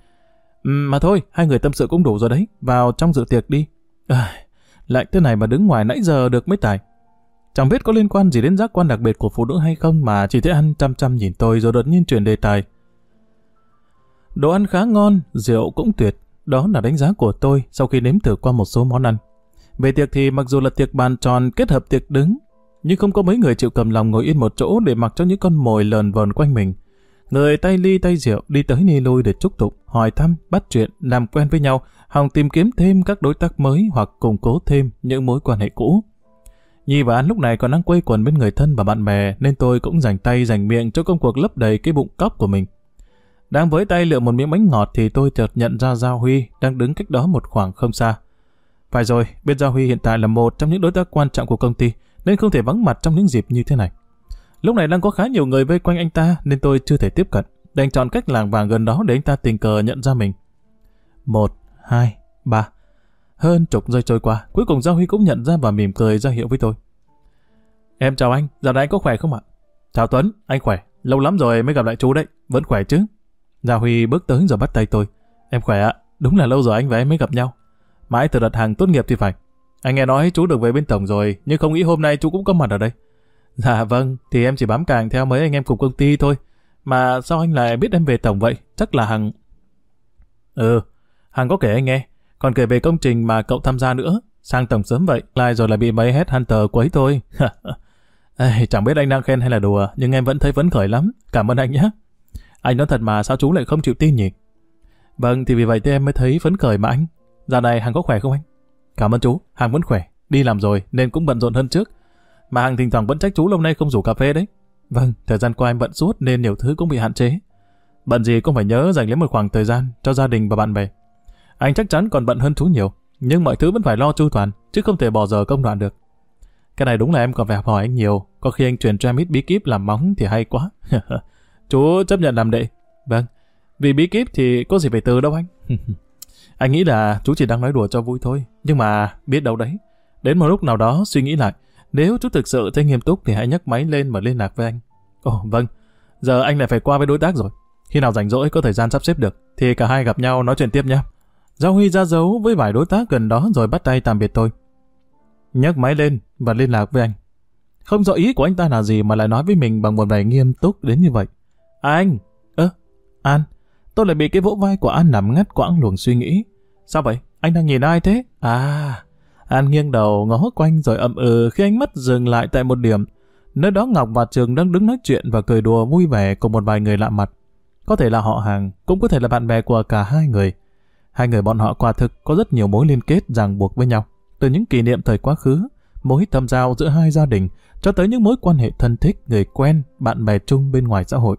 Speaker 1: Mà thôi, hai người tâm sự cũng đủ rồi đấy, vào trong dự tiệc đi. Lại thế này mà đứng ngoài nãy giờ được mấy tài. Chẳng biết có liên quan gì đến giác quan đặc biệt của phụ nữ hay không mà chỉ thấy An chăm chăm nhìn tôi rồi đột nhiên chuyển đề tài. Đồ ăn khá ngon, rượu cũng tuyệt. Đó là đánh giá của tôi sau khi nếm thử qua một số món ăn. Về tiệc thì mặc dù là tiệc bàn tròn kết hợp tiệc đứng, nhưng không có mấy người chịu cầm lòng ngồi yên một chỗ để mặc cho những con mồi lờn vờn quanh mình. Người tay ly tay rượu đi tới đi lui để chúc tụng, hỏi thăm, bắt chuyện, làm quen với nhau, hòng tìm kiếm thêm các đối tác mới hoặc củng cố thêm những mối quan hệ cũ. Nhi và An lúc này còn đang quây quần bên người thân và bạn bè nên tôi cũng dành tay dành miệng cho công cuộc lấp đầy cái bụng cóc của mình. Đang với tay lựa một miếng bánh ngọt thì tôi chợt nhận ra Giao Huy đang đứng cách đó một khoảng không xa. Phải rồi, biết Giao Huy hiện tại là một trong những đối tác quan trọng của công ty, nên không thể vắng mặt trong những dịp như thế này. Lúc này đang có khá nhiều người vây quanh anh ta nên tôi chưa thể tiếp cận, đành chọn cách lảng vảng gần đó để anh ta tình cờ nhận ra mình. 1, 2, 3. Hơn chục giây trôi qua, cuối cùng Giao Huy cũng nhận ra và mỉm cười ra hiệu với tôi. Em chào anh, dạo này anh có khỏe không ạ? Chào Tuấn, anh khỏe, lâu lắm rồi mới gặp lại chú đấy, vẫn khỏe chứ? Giao Huy bước tới rồi bắt tay tôi. Em khỏe ạ, đúng là lâu rồi anh và em mới gặp nhau. Mãi từ đợt hàng tốt nghiệp thì phải. Anh nghe nói chú được về bên tổng rồi, nhưng không nghĩ hôm nay chú cũng có mặt ở đây. Dạ vâng, thì em chỉ bám càng theo mấy anh em cùng công ty thôi. Mà sao anh lại biết em về tổng vậy? Chắc là Hằng... Hằng có kể anh nghe. Còn kể về công trình mà cậu tham gia nữa. Sang tổng sớm vậy, lại rồi lại bị mấy headhunter quấy thôi. Chẳng biết anh đang khen hay là đùa, nhưng em vẫn thấy phấn khởi lắm. Cảm ơn anh nhé. Anh nói thật mà sao chú lại không chịu tin nhỉ? Vâng, thì vì vậy thì em mới thấy phấn khởi mà anh. Dạo này Hằng có khỏe không anh? Cảm ơn chú, Hằng vẫn khỏe. Đi làm rồi nên cũng bận rộn hơn trước. Mà Hằng thỉnh thoảng vẫn trách chú lâu nay không rủ cà phê đấy. Vâng, thời gian qua em bận suốt nên nhiều thứ cũng bị hạn chế. Bận gì cũng phải nhớ dành lấy một khoảng thời gian cho gia đình và bạn bè. Anh chắc chắn còn bận hơn chú nhiều, nhưng mọi thứ vẫn phải lo chu toàn, chứ không thể bỏ giờ công đoạn được. Cái này đúng là em còn phải học hỏi anh nhiều, có khi anh truyền cho em ít bí kíp làm móng thì hay quá. Chú chấp nhận làm đệ. Vâng, vì bí kíp thì có gì phải từ đâu anh. Anh nghĩ là chú chỉ đang nói đùa cho vui thôi, nhưng mà biết đâu đấy. Đến một lúc nào đó suy nghĩ lại, nếu chú thực sự thấy nghiêm túc thì hãy nhấc máy lên mà liên lạc với anh. Ồ vâng, giờ anh lại phải qua với đối tác rồi. Khi nào rảnh rỗi có thời gian sắp xếp được thì cả hai gặp nhau nói chuyện tiếp nhé. Giao Huy ra dấu với vài đối tác gần đó rồi bắt tay tạm biệt tôi. Nhấc máy lên và liên lạc với anh. Không rõ ý của anh ta là gì mà lại nói với mình bằng một vẻ nghiêm túc đến như vậy. Anh! An! Tôi lại bị cái vỗ vai của An làm ngắt quãng luồng suy nghĩ. Sao vậy? Anh đang nhìn ai thế? An nghiêng đầu ngó quanh rồi ậm khi ánh mắt dừng lại tại một điểm. Nơi đó Ngọc và Trường đang đứng nói chuyện và cười đùa vui vẻ cùng một vài người lạ mặt. Có thể là họ hàng, cũng có thể là bạn bè của cả hai người. Hai người bọn họ quả thực có rất nhiều mối liên kết ràng buộc với nhau. Từ những kỷ niệm thời quá khứ, mối thâm giao giữa hai gia đình, cho tới những mối quan hệ thân thích, người quen, bạn bè chung bên ngoài xã hội.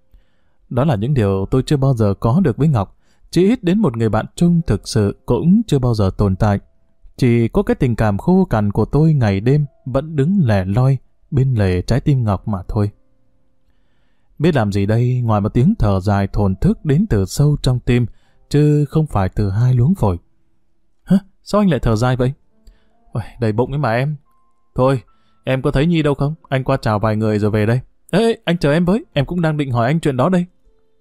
Speaker 1: Đó là những điều tôi chưa bao giờ có được với Ngọc. Chỉ ít đến một người bạn chung thực sự cũng chưa bao giờ tồn tại. Chỉ có cái tình cảm khô cằn của tôi ngày đêm vẫn đứng lẻ loi bên lề trái tim Ngọc mà thôi. Biết làm gì đây ngoài một tiếng thở dài thổn thức đến từ sâu trong tim, chứ không phải từ hai luống phổi. Hả? Sao anh lại thở dài vậy? Ôi, đầy bụng ấy mà em. Thôi, em có thấy Nhi đâu không? Anh qua chào vài người rồi về đây. Ê, anh chờ em với, em cũng đang định hỏi anh chuyện đó đây.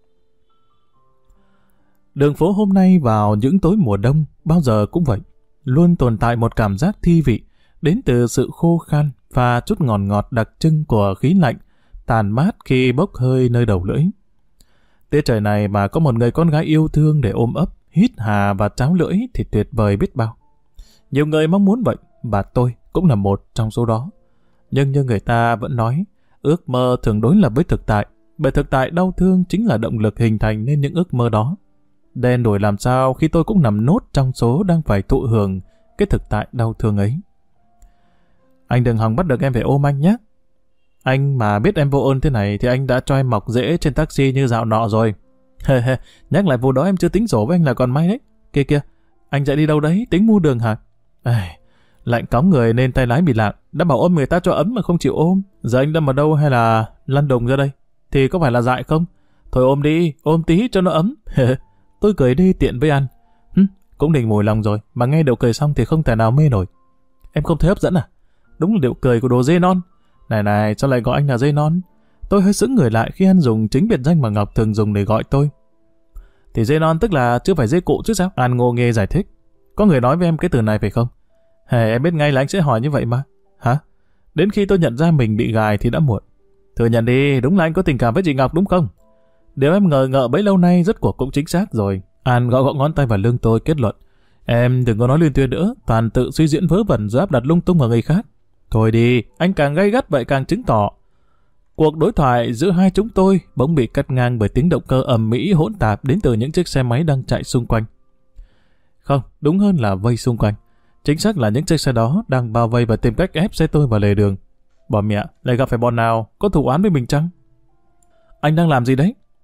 Speaker 1: Đường phố hôm nay vào những tối mùa đông, bao giờ cũng vậy. Luôn tồn tại một cảm giác thi vị, đến từ sự khô khan và chút ngọt ngọt đặc trưng của khí lạnh, tàn mát khi bốc hơi nơi đầu lưỡi. Tiết trời này mà có một người con gái yêu thương để ôm ấp, hít hà và tráo lưỡi thì tuyệt vời biết bao. Nhiều người mong muốn vậy, và tôi cũng là một trong số đó. Nhưng như người ta vẫn nói, ước mơ thường đối lập với thực tại, bởi thực tại đau thương chính là động lực hình thành nên những ước mơ đó. Đen đổi làm sao khi tôi cũng nằm nốt trong số đang phải thụ hưởng cái thực tại đau thương ấy. Anh đừng hòng bắt được em phải ôm anh nhé. Anh mà biết em vô ơn thế này thì anh đã cho em mọc rễ trên taxi như dạo nọ rồi. Nhắc lại vụ đó em chưa tính sổ với anh là còn may đấy. Kia, anh chạy đi đâu đấy, tính mua đường hả? Lạnh cóng người nên tay lái bị lạng, đã bảo ôm người ta cho ấm mà không chịu ôm. Giờ anh đâm ở đâu hay là lăn đùng ra đây? Thì có phải là dại không? Thôi ôm đi, ôm tí cho nó ấm. Tôi cười đi tiện với anh. Cũng định mùi lòng rồi, mà nghe điệu cười xong thì không thể nào mê nổi. Em không thấy hấp dẫn à? Đúng là điệu cười của đồ dê non. Này, sao lại gọi anh là dê non? Tôi hơi sững người lại khi anh dùng chính biệt danh mà Ngọc thường dùng để gọi tôi. Thì dê non tức là chưa phải dê cụ chứ sao? An ngô nghê giải thích. Có người nói với em cái từ này phải không? Em biết ngay là anh sẽ hỏi như vậy mà. Hả? Đến khi tôi nhận ra mình bị gài thì đã muộn. Thừa nhận đi, đúng là anh có tình cảm với chị Ngọc đúng không? Điều em ngờ ngợ bấy lâu nay rốt cuộc cũng chính xác rồi. An gõ ngón tay vào lưng tôi kết luận. Em đừng có nói liên tuyên nữa, toàn tự suy diễn vớ vẩn rồi áp đặt lung tung vào người khác. Thôi đi, anh càng gay gắt vậy càng chứng tỏ. Cuộc đối thoại giữa hai chúng tôi bỗng bị cắt ngang bởi tiếng động cơ ầm ĩ hỗn tạp đến từ những chiếc xe máy đang chạy xung quanh. Không, đúng hơn là vây xung quanh. Chính xác là những chiếc xe đó đang bao vây và tìm cách ép xe tôi vào lề đường. Bỏ mẹ, lại gặp phải bọn nào, có thủ án với mình chăng? Anh đang làm gì đấy?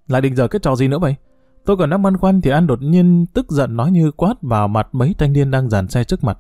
Speaker 1: Lại định giờ cái trò gì nữa vậy? Tôi còn đang băn khoăn thì An đột nhiên tức giận nói như quát vào mặt mấy thanh niên đang dàn xe trước mặt.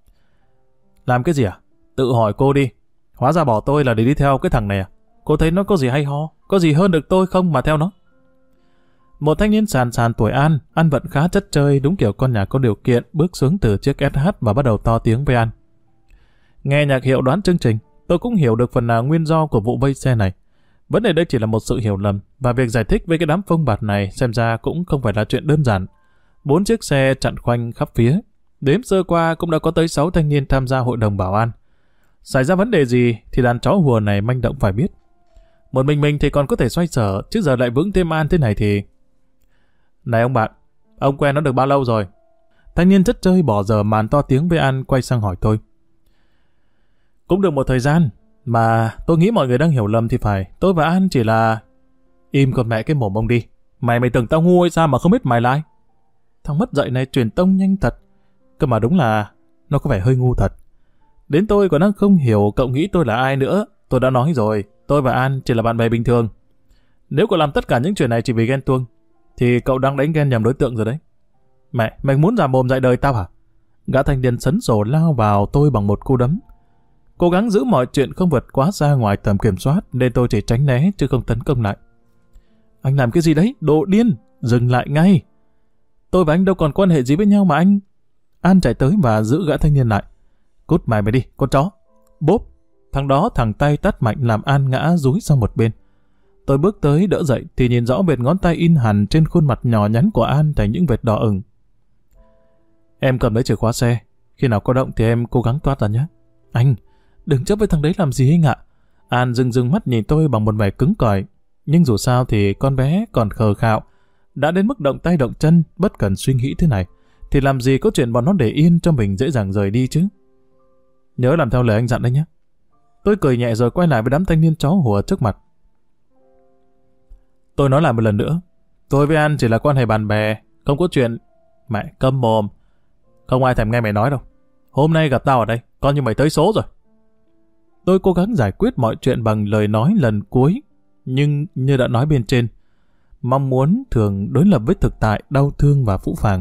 Speaker 1: Làm cái gì à? Tự hỏi cô đi. Hóa ra bỏ tôi là để đi theo cái thằng này à? Cô thấy nó có gì hay ho? Có gì hơn được tôi không mà theo nó? Một thanh niên sàn sàn tuổi An, ăn vận khá chất chơi, đúng kiểu con nhà có điều kiện, bước xuống từ chiếc SH và bắt đầu to tiếng với An. Nghe nhạc hiệu đoán chương trình, tôi cũng hiểu được phần nào nguyên do của vụ vây xe này. Vấn đề đây chỉ là một sự hiểu lầm, và việc giải thích với cái đám phông bạt này xem ra cũng không phải là chuyện đơn giản. 4 chiếc xe chặn khoanh khắp phía. Đếm sơ qua cũng đã có tới 6 thanh niên tham gia hội đồng bảo an. Xảy ra vấn đề gì thì đàn chó hùa này manh động phải biết. Một mình thì còn có thể xoay sở, chứ giờ lại vướng thêm An thế này thì... Này ông bạn, ông quen nó được bao lâu rồi? Thanh niên chất chơi bỏ giờ màn to tiếng với An, quay sang hỏi tôi. Cũng được một thời gian, mà tôi nghĩ mọi người đang hiểu lầm thì phải. Tôi và An chỉ là... Im con mẹ cái mồm ông đi. Mày tưởng tao ngu hay sao mà không biết mày là ai? Thằng mất dạy này truyền tông nhanh thật. Cơ mà đúng là nó có vẻ hơi ngu thật. Đến tôi còn đang không hiểu cậu nghĩ tôi là ai nữa. Tôi đã nói rồi, tôi và An chỉ là bạn bè bình thường. Nếu cậu làm tất cả những chuyện này chỉ vì ghen tuông, thì cậu đang đánh ghen nhầm đối tượng rồi đấy. Mày muốn giả mồm dạy đời tao hả? Gã thanh niên sấn sổ lao vào tôi bằng một cú đấm. Cố gắng giữ mọi chuyện không vượt quá ra ngoài tầm kiểm soát, nên tôi chỉ tránh né chứ không tấn công lại. Anh làm cái gì đấy? Đồ điên! Dừng lại ngay! Tôi và anh đâu còn quan hệ gì với nhau mà anh... An chạy tới và giữ gã thanh niên lại. Cút mày đi, con chó! Bốp! Thằng đó thẳng tay tát mạnh làm An ngã dúi sang một bên. Tôi bước tới đỡ dậy thì nhìn rõ vệt ngón tay in hẳn trên khuôn mặt nhỏ nhắn của An thành những vệt đỏ ửng. Em cầm lấy chìa khóa xe. Khi nào có động thì em cố gắng thoát ra nhé. Anh, đừng chấp với thằng đấy làm gì anh ạ. An rưng mắt nhìn tôi bằng một vẻ cứng cỏi. Nhưng dù sao thì con bé còn khờ khạo. Đã đến mức động tay động chân, bất cần suy nghĩ thế này, thì làm gì có chuyện bọn nó để yên cho mình dễ dàng rời đi chứ. Nhớ làm theo lời anh dặn đấy nhé. Tôi cười nhẹ rồi quay lại với đám thanh niên chó hùa trước mặt. Tôi nói lại một lần nữa. Tôi với An chỉ là quan hệ bạn bè, không có chuyện... Mẹ câm mồm. Không ai thèm nghe mày nói đâu. Hôm nay gặp tao ở đây, coi như mày tới số rồi. Tôi cố gắng giải quyết mọi chuyện bằng lời nói lần cuối, nhưng như đã nói bên trên, mong muốn thường đối lập với thực tại đau thương và phũ phàng.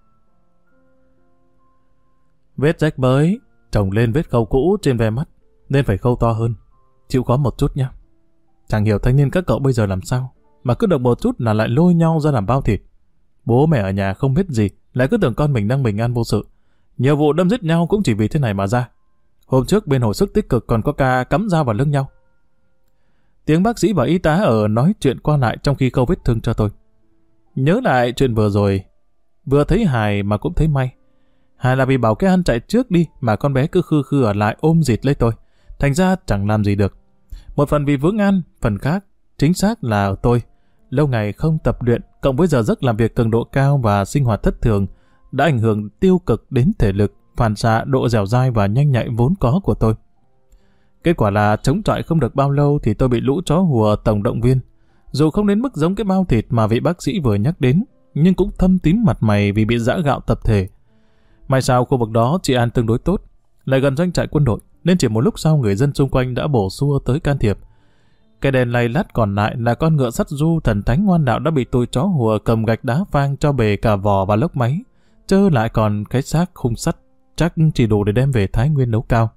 Speaker 1: Vết rách mới chồng lên vết khâu cũ trên ve mắt, nên phải khâu to hơn. Chịu khó một chút nhé. Chẳng hiểu thanh niên các cậu bây giờ làm sao, mà cứ được một chút là lại lôi nhau ra làm bao thịt. Bố mẹ ở nhà không biết gì, lại cứ tưởng con mình đang bình an vô sự. Nhiều vụ đâm giết nhau cũng chỉ vì thế này mà ra. Hôm trước bên hồi sức tích cực còn có ca cắm dao vào lưng nhau. Tiếng bác sĩ và y tá ở nói chuyện qua lại trong khi khâu vết thương cho tôi. Nhớ lại chuyện vừa rồi, vừa thấy hài mà cũng thấy may. Hài là vì bảo cái An chạy trước đi mà con bé cứ khư khư ở lại ôm dịt lấy tôi. Thành ra chẳng làm gì được. Một phần vì vướng An, phần khác chính xác là ở tôi. Lâu ngày không tập luyện, cộng với giờ giấc làm việc cường độ cao và sinh hoạt thất thường, đã ảnh hưởng tiêu cực đến thể lực, phản xạ, độ dẻo dai và nhanh nhạy vốn có của tôi. Kết quả là chống chọi không được bao lâu thì tôi bị lũ chó hùa tổng động viên. Dù không đến mức giống cái bao thịt mà vị bác sĩ vừa nhắc đến, nhưng cũng thâm tím mặt mày vì bị giã gạo tập thể. May sao khu vực đó chị An tương đối tốt, lại gần doanh trại quân đội, nên chỉ một lúc sau người dân xung quanh đã bổ xua tới can thiệp. Cái đèn lay lắt còn lại là con ngựa sắt du thần thánh ngoan đạo đã bị tụi chó hùa cầm gạch đá phang cho bề cả vò và lốc máy, chơ lại còn cái xác khung sắt chắc chỉ đủ để đem về Thái Nguyên nấu cao.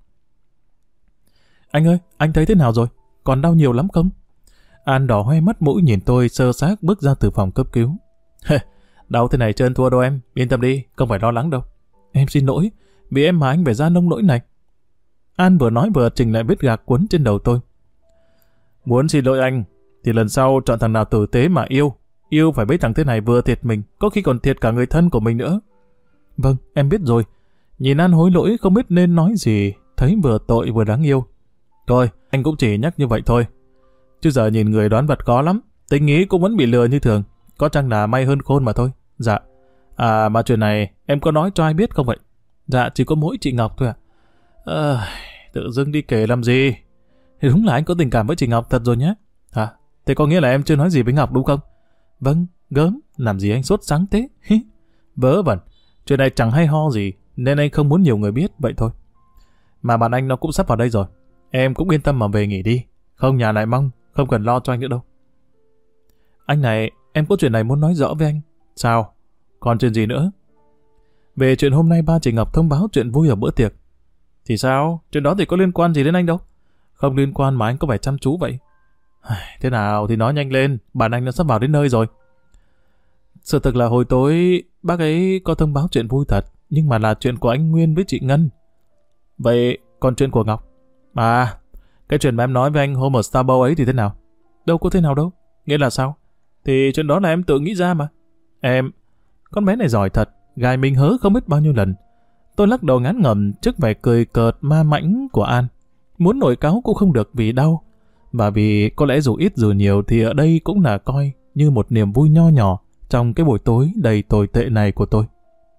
Speaker 1: Anh ơi, anh thấy thế nào rồi? Còn đau nhiều lắm không? An đỏ hoe mắt mũi nhìn tôi sơ xác bước ra từ phòng cấp cứu. Đau thế này trơn thua đâu em, yên tâm đi, không phải lo lắng đâu. Em xin lỗi, vì em mà anh phải ra nông nỗi này. An vừa nói vừa chỉnh lại vết gạc quấn trên đầu tôi. Muốn xin lỗi anh, thì lần sau chọn thằng nào tử tế mà yêu. Yêu phải mấy thằng thế này vừa thiệt mình, có khi còn thiệt cả người thân của mình nữa. Vâng, em biết rồi. Nhìn An hối lỗi không biết nên nói gì, thấy vừa tội vừa đáng yêu. Thôi, anh cũng chỉ nhắc như vậy thôi. Chứ giờ nhìn người đoán vật khó lắm, tính nghĩ cũng vẫn bị lừa như thường. Có chăng là may hơn khôn mà thôi. Dạ. À mà chuyện này em có nói cho ai biết không vậy? Dạ chỉ có mỗi chị Ngọc thôi ạ. Tự dưng đi kể làm gì? Thì đúng là anh có tình cảm với chị Ngọc thật rồi nhé. Hả? Thế có nghĩa là em chưa nói gì với Ngọc đúng không? Vâng, gớm, làm gì anh sốt sắng thế? Vớ vẩn, chuyện này chẳng hay ho gì, nên anh không muốn nhiều người biết, vậy thôi. Mà bạn anh nó cũng sắp vào đây rồi. Em cũng yên tâm mà về nghỉ đi. Không nhà lại mong, không cần lo cho anh nữa đâu. Anh này, em có chuyện này muốn nói rõ với anh. Sao? Còn chuyện gì nữa? Về chuyện hôm nay ba chị Ngọc thông báo chuyện vui ở bữa tiệc. Thì sao? Chuyện đó thì có liên quan gì đến anh đâu. Không liên quan mà anh có vẻ chăm chú vậy. Thế nào thì nói nhanh lên, bạn anh đã sắp vào đến nơi rồi. Sự thực là hồi tối bác ấy có thông báo chuyện vui thật, nhưng mà là chuyện của anh Nguyên với chị Ngân. Vậy còn chuyện của Ngọc? À, cái chuyện mà em nói với anh hôm ở Starbucks ấy thì thế nào? Đâu có thế nào đâu. Nghĩa là sao? Thì chuyện đó là em tự nghĩ ra mà. Em, con bé này giỏi thật, gài mình hớ không biết bao nhiêu lần. Tôi lắc đầu ngán ngẩm trước vẻ cười cợt ma mãnh của An. Muốn nổi cáu cũng không được vì đau. Và vì có lẽ dù ít dù nhiều thì ở đây cũng là coi như một niềm vui nho nhỏ trong cái buổi tối đầy tồi tệ này của tôi.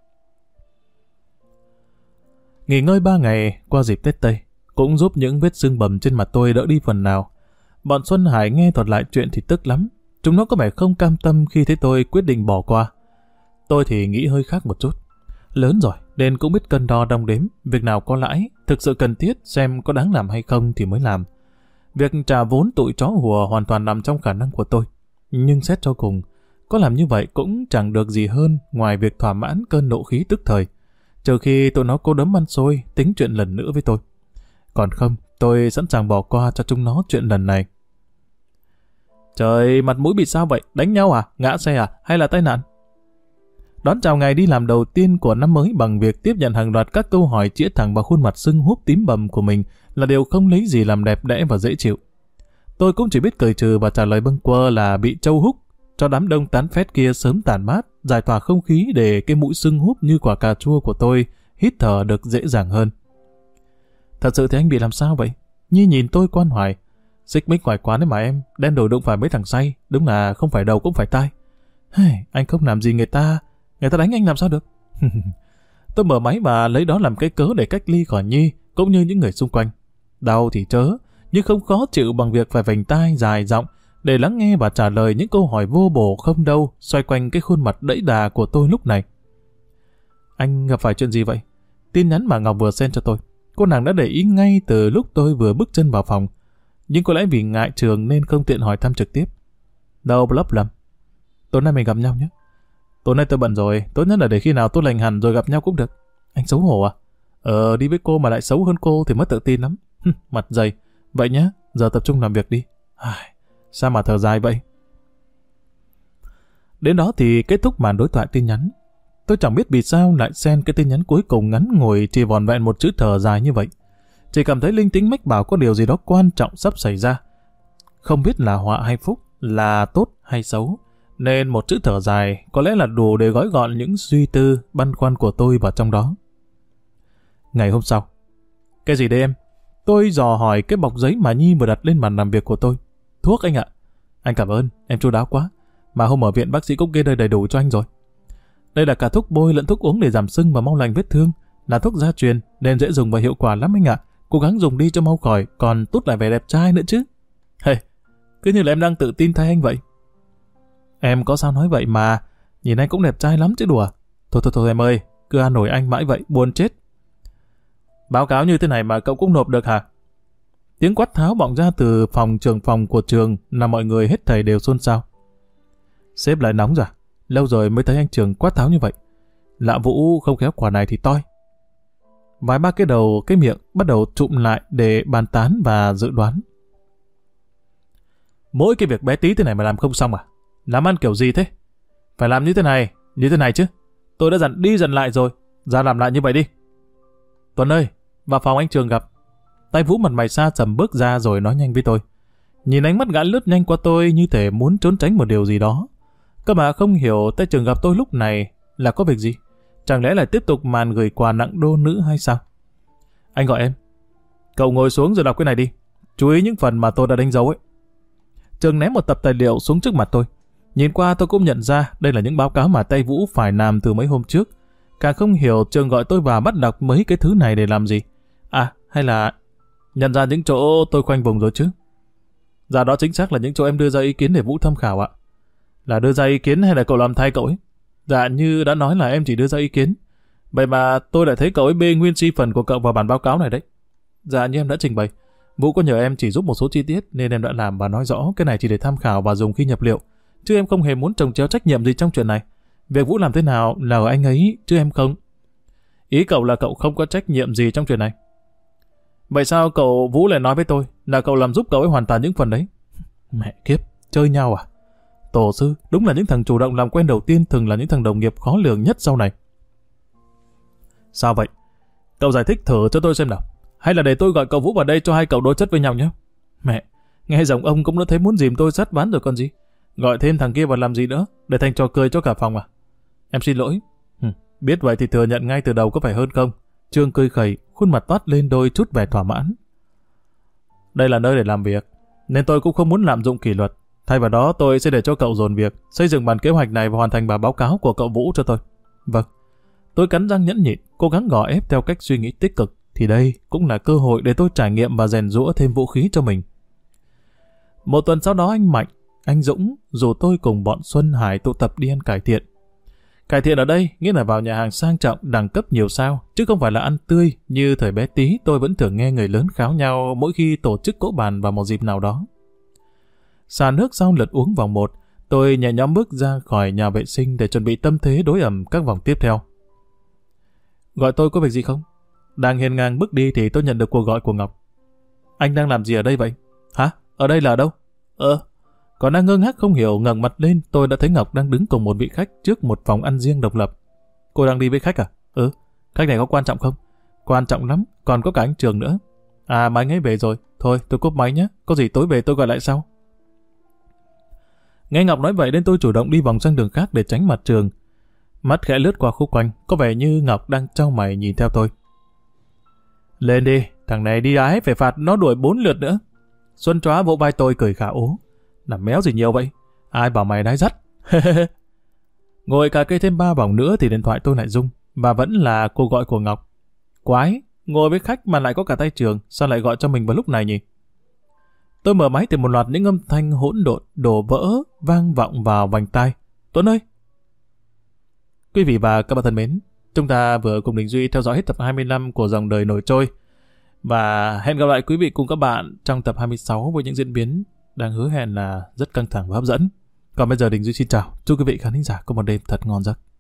Speaker 1: Nghỉ ngơi 3 ngày qua dịp Tết Tây cũng giúp những vết sưng bầm trên mặt tôi đỡ đi phần nào. Bọn Xuân Hải nghe thuật lại chuyện thì tức lắm. Chúng nó có vẻ không cam tâm khi thấy tôi quyết định bỏ qua. Tôi thì nghĩ hơi khác một chút. Lớn rồi nên cũng biết cân đo đong đếm. Việc nào có lãi, thực sự cần thiết xem có đáng làm hay không thì mới làm. Việc trả vốn tụi chó hùa hoàn toàn nằm trong khả năng của tôi. Nhưng xét cho cùng, có làm như vậy cũng chẳng được gì hơn ngoài việc thỏa mãn cơn nộ khí tức thời. Trừ khi tụi nó cố đấm ăn xôi tính chuyện lần nữa với tôi. Còn không, tôi sẵn sàng bỏ qua cho chúng nó chuyện lần này. Trời, mặt mũi bị sao vậy? Đánh nhau à? Ngã xe à? Hay là tai nạn? Đón chào ngày đi làm đầu tiên của năm mới bằng việc tiếp nhận hàng loạt các câu hỏi chĩa thẳng vào khuôn mặt sưng húp tím bầm của mình là điều không lấy gì làm đẹp đẽ và dễ chịu. Tôi cũng chỉ biết cười trừ và trả lời bâng quơ là bị trâu húc, cho đám đông tán phét kia sớm tản mát, giải tỏa không khí để cái mũi sưng húp như quả cà chua của tôi hít thở được dễ dàng hơn. Thật sự thì anh bị làm sao vậy? Nhi nhìn tôi quan hoài. Xích mích ngoài quán đấy mà em, đen đổi đụng phải mấy thằng say, đúng là không phải đầu cũng phải tai. Anh không làm gì người ta đánh anh làm sao được? Tôi mở máy và lấy đó làm cái cớ để cách ly khỏi Nhi, cũng như những người xung quanh. Đau thì chớ, nhưng không khó chịu bằng việc phải vành tai dài giọng để lắng nghe và trả lời những câu hỏi vô bổ không đâu xoay quanh cái khuôn mặt đẫy đà của tôi lúc này. Anh gặp phải chuyện gì vậy? Tin nhắn mà Ngọc vừa send cho tôi. Cô nàng đã để ý ngay từ lúc tôi vừa bước chân vào phòng. Nhưng có lẽ vì ngại trường nên không tiện hỏi thăm trực tiếp. Đâu lấp lầm. Tối nay mình gặp nhau nhé. Tối nay tôi bận rồi, tốt nhất là để khi nào tôi lành hẳn rồi gặp nhau cũng được. Anh xấu hổ à? Đi với cô mà lại xấu hơn cô thì mất tự tin lắm. Mặt dày. Vậy nhé, giờ tập trung làm việc đi. Sao mà thở dài vậy? Đến đó thì kết thúc màn đối thoại tin nhắn. Tôi chẳng biết vì sao lại send cái tin nhắn cuối cùng ngắn ngủi chỉ vòn vẹn một chữ thở dài như vậy. Chỉ cảm thấy linh tính mách bảo có điều gì đó quan trọng sắp xảy ra. Không biết là họa hay phúc, là tốt hay xấu, nên một chữ thở dài có lẽ là đủ để gói gọn những suy tư, băn khoăn của tôi vào trong đó. Ngày hôm sau. Cái gì đây em? Tôi dò hỏi cái bọc giấy mà Nhi vừa đặt lên bàn làm việc của tôi. Thuốc anh ạ. Anh cảm ơn, em chu đáo quá. Mà hôm ở viện bác sĩ cũng kê đầy đủ cho anh rồi. Đây là cả thuốc bôi lẫn thuốc uống để giảm sưng và mau lành vết thương. Là thuốc gia truyền nên dễ dùng và hiệu quả lắm anh ạ. Cố gắng dùng đi cho mau khỏi, còn tốt lại vẻ đẹp trai nữa chứ. Cứ như là em đang tự tin thay anh vậy. Em có sao nói vậy mà, nhìn anh cũng đẹp trai lắm chứ đùa. Thôi em ơi, cứ an ủi anh mãi vậy, buồn chết. Báo cáo như thế này mà cậu cũng nộp được hả? Tiếng quát tháo vọng ra từ trưởng phòng của trường là mọi người hết thảy đều xôn xao. Sếp lại nóng rồi, lâu rồi mới thấy anh Trường quát tháo như vậy. Lạ Vũ không khéo quả này thì toi. Vài ba cái đầu cái miệng bắt đầu trụm lại để bàn tán và dự đoán. Mỗi cái việc bé tí thế này mà làm không xong à? Làm ăn kiểu gì thế? Phải làm như thế này chứ. Tôi đã dặn đi dặn lại rồi, ra làm lại như vậy đi. Tuấn ơi, vào phòng anh Trường gặp. Tay Vũ mặt mày xa sầm bước ra rồi nói nhanh với tôi. Nhìn ánh mắt gã lướt nhanh qua tôi như thể muốn trốn tránh một điều gì đó. Cơ mà không hiểu tay Trường gặp tôi lúc này là có việc gì? Chẳng lẽ lại tiếp tục màn gửi quà nặng đô nữ hay sao? Anh gọi em. Cậu ngồi xuống rồi đọc cái này đi. Chú ý những phần mà tôi đã đánh dấu ấy. Trường ném một tập tài liệu xuống trước mặt tôi. Nhìn qua tôi cũng nhận ra đây là những báo cáo mà tay Vũ phải làm từ mấy hôm trước. Càng không hiểu Trường gọi tôi vào bắt đọc mấy cái thứ này để làm gì. À, hay là nhận ra những chỗ tôi khoanh vùng rồi chứ? Dạ đó chính xác là những chỗ em đưa ra ý kiến để Vũ tham khảo ạ. Là đưa ra ý kiến hay là cậu làm thay cậu ấy? Dạ như đã nói là em chỉ đưa ra ý kiến. Vậy mà tôi lại thấy cậu ấy bê nguyên si phần của cậu vào bản báo cáo này đấy. Dạ như em đã trình bày. Vũ có nhờ em chỉ giúp một số chi tiết nên em đã làm và nói rõ cái này chỉ để tham khảo và dùng khi nhập liệu. chứ em không hề muốn chồng chéo trách nhiệm gì trong chuyện này. Việc Vũ làm thế nào là ở anh ấy, chứ em không. Ý cậu là cậu không có trách nhiệm gì trong chuyện này. Vậy sao cậu Vũ lại nói với tôi là cậu làm giúp cậu ấy hoàn toàn những phần đấy? Mẹ kiếp, chơi nhau à? Tổ sư, đúng là những thằng chủ động làm quen đầu tiên thường là những thằng đồng nghiệp khó lường nhất sau này. Sao vậy? Cậu giải thích thử cho tôi xem nào. Hay là để tôi gọi cậu Vũ vào đây cho hai cậu đối chất với nhau nhé. Mẹ, nghe giọng ông cũng đã thấy muốn dìm tôi sát ván rồi còn gì. Gọi thêm thằng kia vào làm gì nữa, để thành trò cười cho cả phòng à? Em xin lỗi. Biết vậy thì thừa nhận ngay từ đầu có phải hơn không? Trương cười khẩy, khuôn mặt toát lên đôi chút vẻ thỏa mãn. Đây là nơi để làm việc, nên tôi cũng không muốn lạm dụng kỷ luật. Thay vào đó tôi sẽ để cho cậu dồn việc, xây dựng bản kế hoạch này và hoàn thành bài báo cáo của cậu Vũ cho tôi. Vâng. Tôi cắn răng nhẫn nhịn, cố gắng gò ép theo cách suy nghĩ tích cực, thì đây cũng là cơ hội để tôi trải nghiệm và rèn giũa thêm vũ khí cho mình. Một tuần sau đó anh Mạnh, anh Dũng rủ tôi cùng bọn Xuân Hải tụ tập đi ăn cải thiện. Cải thiện ở đây nghĩa là vào nhà hàng sang trọng đẳng cấp nhiều sao, chứ không phải là ăn tươi như thời bé tí tôi vẫn thường nghe người lớn kháo nhau mỗi khi tổ chức cỗ bàn vào một dịp nào đó. Xả nước sau lượt uống vòng 1, tôi nhẹ nhõm bước ra khỏi nhà vệ sinh để chuẩn bị tâm thế đối ẩm các vòng tiếp theo. Gọi tôi có việc gì không? Đang hiên ngang bước đi thì tôi nhận được cuộc gọi của Ngọc. Anh đang làm gì ở đây vậy? Hả? Ở đây là ở đâu? Còn đang ngơ ngác không hiểu, ngẩng mặt lên tôi đã thấy Ngọc đang đứng cùng một vị khách trước một phòng ăn riêng độc lập. Cô đang đi với khách à? Khách này có quan trọng không? Quan trọng lắm, còn có cả anh Trường nữa. À mà anh ấy về rồi, thôi tôi cúp máy nhé, có gì tối về tôi gọi lại sau. Nghe Ngọc nói vậy nên tôi chủ động đi vòng sang đường khác để tránh mặt Trường. Mắt khẽ lướt qua khúc quanh, có vẻ như Ngọc đang trao mày nhìn theo tôi. Lên đi, thằng này đi ái phải phạt nó đuổi 4 lượt nữa. Xuân Chóa vỗ vai tôi cười khả ố. Làm méo gì nhiều vậy? Ai bảo mày đái dắt? Ngồi cà kê thêm 3 vòng nữa thì điện thoại tôi lại rung, và vẫn là cuộc gọi của Ngọc. Quái, ngồi với khách mà lại có cả tay Trường, sao lại gọi cho mình vào lúc này nhỉ? Tôi mở máy thì một loạt những âm thanh hỗn độn đổ vỡ vang vọng vào vành tai. Tuấn ơi! Quý vị và các bạn thân mến, chúng ta vừa cùng Đình Duy theo dõi hết tập 25 của Dòng Đời Nổi Trôi, và hẹn gặp lại quý vị cùng các bạn trong tập 26 với những diễn biến đang hứa hẹn là rất căng thẳng và hấp dẫn. Còn bây giờ Đình Duy xin chào, chúc quý vị khán thính giả có một đêm thật ngon giấc.